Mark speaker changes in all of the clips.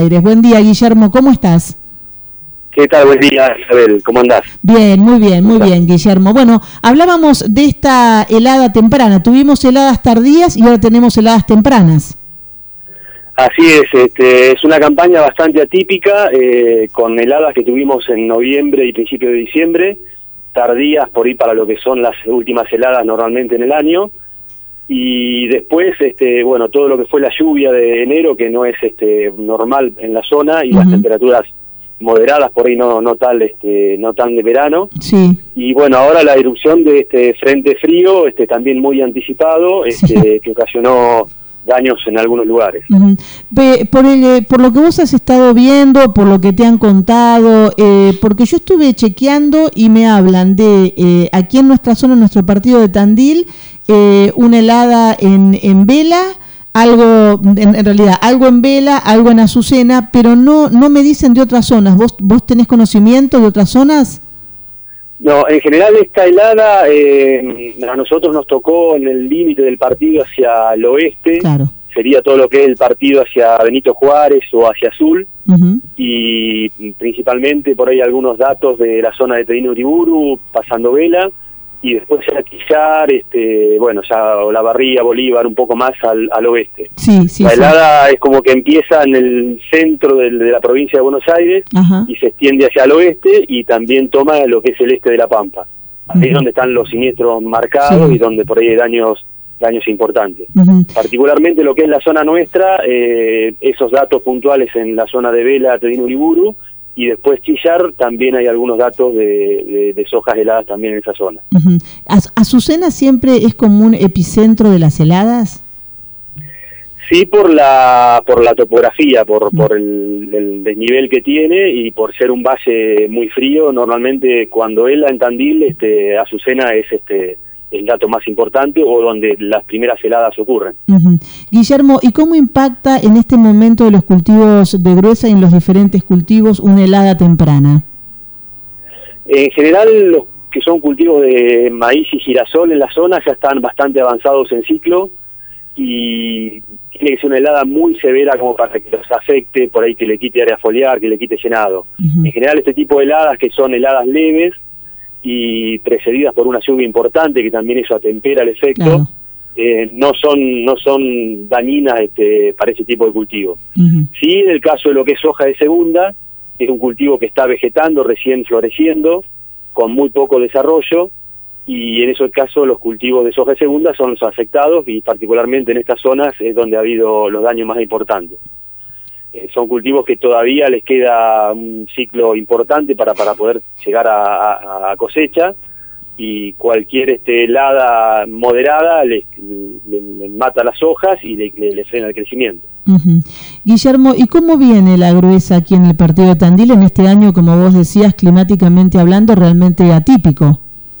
Speaker 1: Buen día, Guillermo, ¿cómo estás?
Speaker 2: ¿Qué tal? Buen día, Isabel, ¿cómo andás?
Speaker 1: Bien, muy bien, Guillermo. Bueno, hablábamos de esta helada temprana, tuvimos heladas tardías y ahora tenemos heladas tempranas.
Speaker 2: Así es una campaña bastante atípica, con heladas que tuvimos en noviembre y principio de diciembre, tardías por ir para lo que son las últimas heladas normalmente en el año, y después, bueno, todo lo que fue la lluvia de enero, que no es normal en la zona, y las temperaturas moderadas por ahí no tan de verano.
Speaker 1: Sí.
Speaker 2: Y bueno, ahora la irrupción de este frente frío, también muy anticipado, que ocasionó daños en algunos lugares.
Speaker 1: Por lo que vos has estado viendo, por lo que te han contado, porque yo estuve chequeando y me hablan de aquí en nuestra zona, en nuestro partido de Tandil, una helada en Vela, algo en realidad algo en Vela, algo en Azucena, pero no me dicen de otras zonas. ¿Vos tenés conocimiento de otras zonas?
Speaker 2: No, en general esta helada a nosotros nos tocó en el límite del partido hacia el oeste.
Speaker 1: Claro.
Speaker 2: Sería todo lo que es el partido hacia Benito Juárez o hacia Azul, y principalmente por ahí algunos datos de la zona de Tedino Uriburu, pasando Vela, y después ya Quillar, bueno, ya Olavarría, Bolívar, un poco más al oeste.
Speaker 1: Sí,
Speaker 2: la helada es como que empieza en el centro de la provincia de Buenos Aires. Ajá. Y se extiende hacia el oeste y también toma lo que es el este de La Pampa. Ahí es donde están los siniestros marcados y donde por ahí hay daños importantes. Particularmente lo que es la zona nuestra, esos datos puntuales en la zona de Vela, Tedino Uriburu, y después Chillar, también hay algunos datos de sojas heladas también en esa zona.
Speaker 1: ¿Azucena siempre es como un epicentro de las heladas?
Speaker 2: Sí, por la topografía, por el desnivel que tiene y por ser un valle muy frío. Normalmente cuando hela en Tandil, Azucena es el dato más importante, o donde las primeras heladas ocurren.
Speaker 1: Guillermo, ¿y cómo impacta en este momento de los cultivos de gruesa y en los diferentes cultivos una helada temprana?
Speaker 2: En general, los que son cultivos de maíz y girasol en la zona ya están bastante avanzados en ciclo, y tiene que ser una helada muy severa como para que los afecte, por ahí que le quite área foliar, que le quite llenado. En general, este tipo de heladas, que son heladas leves y precedidas por una lluvia importante, que también eso atempera el efecto, no son dañinas para ese tipo de cultivo. Sí, en el caso de lo que es soja de segunda, es un cultivo que está vegetando, recién floreciendo, con muy poco desarrollo, y en ese caso los cultivos de soja de segunda son los afectados, y particularmente en estas zonas es donde ha habido los daños más importantes. Son cultivos que todavía les queda un ciclo importante para poder llegar a cosecha, y cualquier helada moderada le mata las hojas y le frena el crecimiento.
Speaker 1: Guillermo, ¿y cómo viene la gruesa aquí en el partido de Tandil en este año, como vos decías, climáticamente hablando, realmente atípico?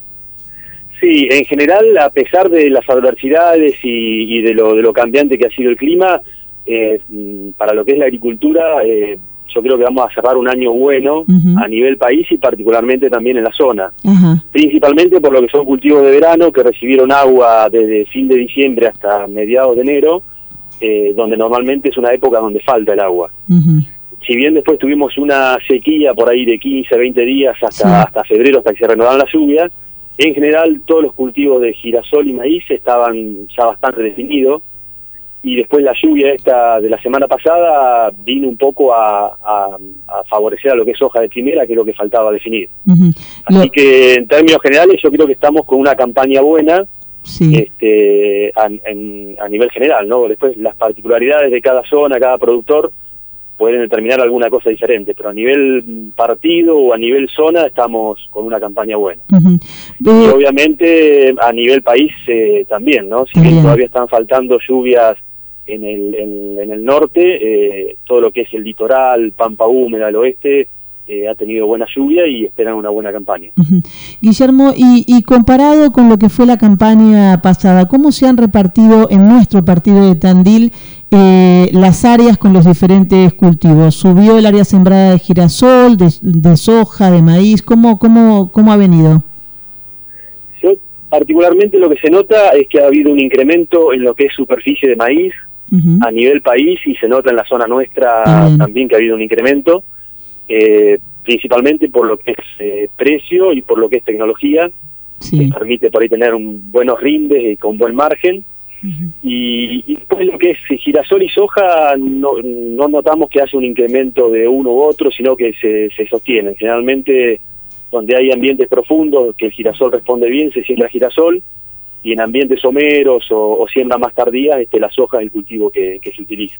Speaker 2: Sí, en general, a pesar de las adversidades y de lo cambiante que ha sido el clima, para lo que es la agricultura, yo creo que vamos a cerrar un año bueno a nivel país y particularmente también en la zona. Principalmente por lo que son cultivos de verano, que recibieron agua desde fin de diciembre hasta mediados de enero, donde normalmente es una época donde falta el agua. Si bien después tuvimos una sequía por ahí de 15, 20 días hasta febrero, hasta que se renovaron las lluvias, en general todos los cultivos de girasol y maíz estaban ya bastante definidos, y después la lluvia esta de la semana pasada vino un poco a favorecer a lo que es soja de primera, que es lo que faltaba definir. Así que en términos generales yo creo que estamos con una campaña buena, a nivel general, ¿no? Después las particularidades de cada zona, cada productor pueden determinar alguna cosa diferente, pero a nivel partido o a nivel zona estamos con una campaña buena. Y obviamente a nivel país también, ¿no? Si bien todavía están faltando lluvias en el norte, todo lo que es el litoral, Pampa Húmeda, el oeste, ha tenido buena lluvia y esperan una buena campaña.
Speaker 1: Guillermo, y comparado con lo que fue la campaña pasada, ¿cómo se han repartido en nuestro partido de Tandil las áreas con los diferentes cultivos? ¿Subió el área sembrada de girasol, de soja, de maíz? ¿Cómo ha venido?
Speaker 2: Particularmente lo que se nota es que ha habido un incremento en lo que es superficie de maíz, a nivel país, y se nota en la zona nuestra también que ha habido un incremento, principalmente por lo que es precio y por lo que es tecnología, que permite por ahí tener buenos rindes y con buen margen. Y después lo que es girasol y soja, no notamos que haya un incremento de uno u otro, sino que se sostienen. Generalmente, donde hay ambientes profundos, que el girasol responde bien, se siembra girasol, y en ambientes someros o siembra más tardías, la soja es el cultivo que se utiliza.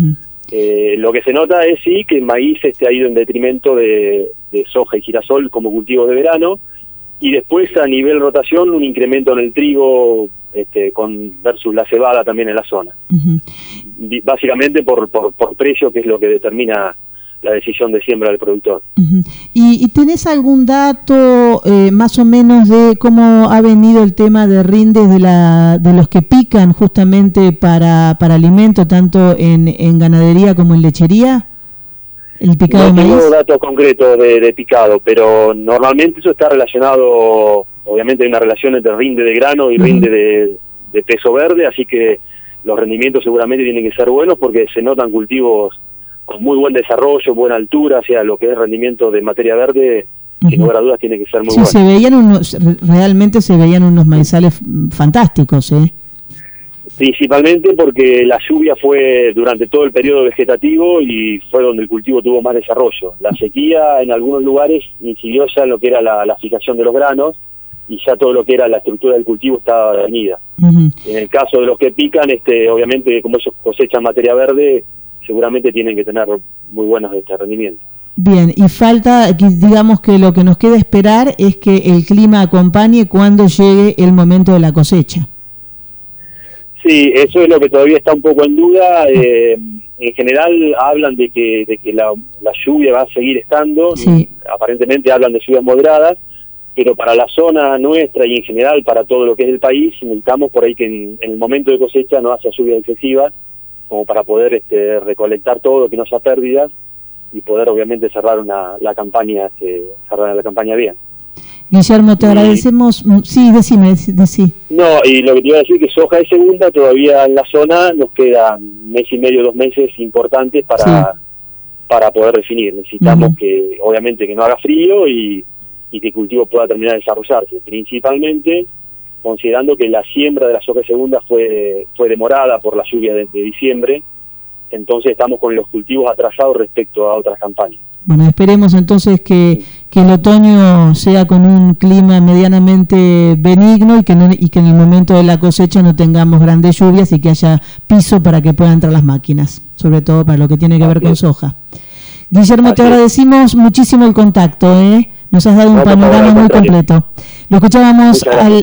Speaker 2: Lo que se nota es sí que el maíz ha ido en detrimento de soja y girasol como cultivos de verano, y después a nivel rotación un incremento en el trigo versus la cebada también en la zona. Básicamente por precio, que es lo que determina la decisión de siembra del productor.
Speaker 1: ¿Y tenés algún dato más o menos de cómo ha venido el tema de rindes de los que pican justamente para alimento, tanto en ganadería como en lechería? ¿El picado de maíz?
Speaker 2: No tengo datos concretos de picado, pero normalmente eso está relacionado, obviamente hay una relación entre rinde de grano y rinde de peso verde, así que los rendimientos seguramente tienen que ser buenos, porque se notan cultivos con muy buen desarrollo, buena altura, o sea, lo que es rendimiento de materia verde, sin lugar a dudas tiene que ser muy bueno.
Speaker 1: Realmente se veían unos maizales fantásticos,
Speaker 2: Principalmente porque la lluvia fue durante todo el periodo vegetativo y fue donde el cultivo tuvo más desarrollo. La sequía en algunos lugares incidió ya en lo que era la fijación de los granos, y ya todo lo que era la estructura del cultivo estaba definida. En el caso de los que pican, obviamente como ellos cosechan materia verde, seguramente tienen que tener muy buenos rendimientos.
Speaker 1: Bien, y falta, digamos que lo que nos queda esperar es que el clima acompañe cuando llegue el momento de la cosecha. Sí,
Speaker 2: eso es lo que todavía está un poco en duda. En general hablan de que la lluvia va a seguir estando, aparentemente hablan de lluvias moderadas, pero para la zona nuestra y en general para todo lo que es el país, necesitamos por ahí que en el momento de cosecha no haya lluvias excesivas, como para poder recolectar todo, que no haya pérdidas, y poder obviamente cerrar la campaña bien.
Speaker 1: Guillermo, te agradecemos. Sí, decime.
Speaker 2: No, y lo que te iba a decir, que soja de segunda todavía en la zona nos queda 1 mes y medio, 2 meses importantes para poder definir. Necesitamos que, obviamente, que no haga frío y que el cultivo pueda terminar de desarrollarse, principalmente considerando que la siembra de la soja de segunda fue demorada por la lluvia de diciembre, entonces estamos con los cultivos atrasados respecto a otras campañas.
Speaker 1: Bueno, esperemos entonces que el otoño sea con un clima medianamente benigno y que en el momento de la cosecha no tengamos grandes lluvias y que haya piso para que puedan entrar las máquinas, sobre todo para lo que tiene que ver con soja. Guillermo, te agradecimos muchísimo el contacto, nos has dado un panorama muy completo. Lo escuchábamos al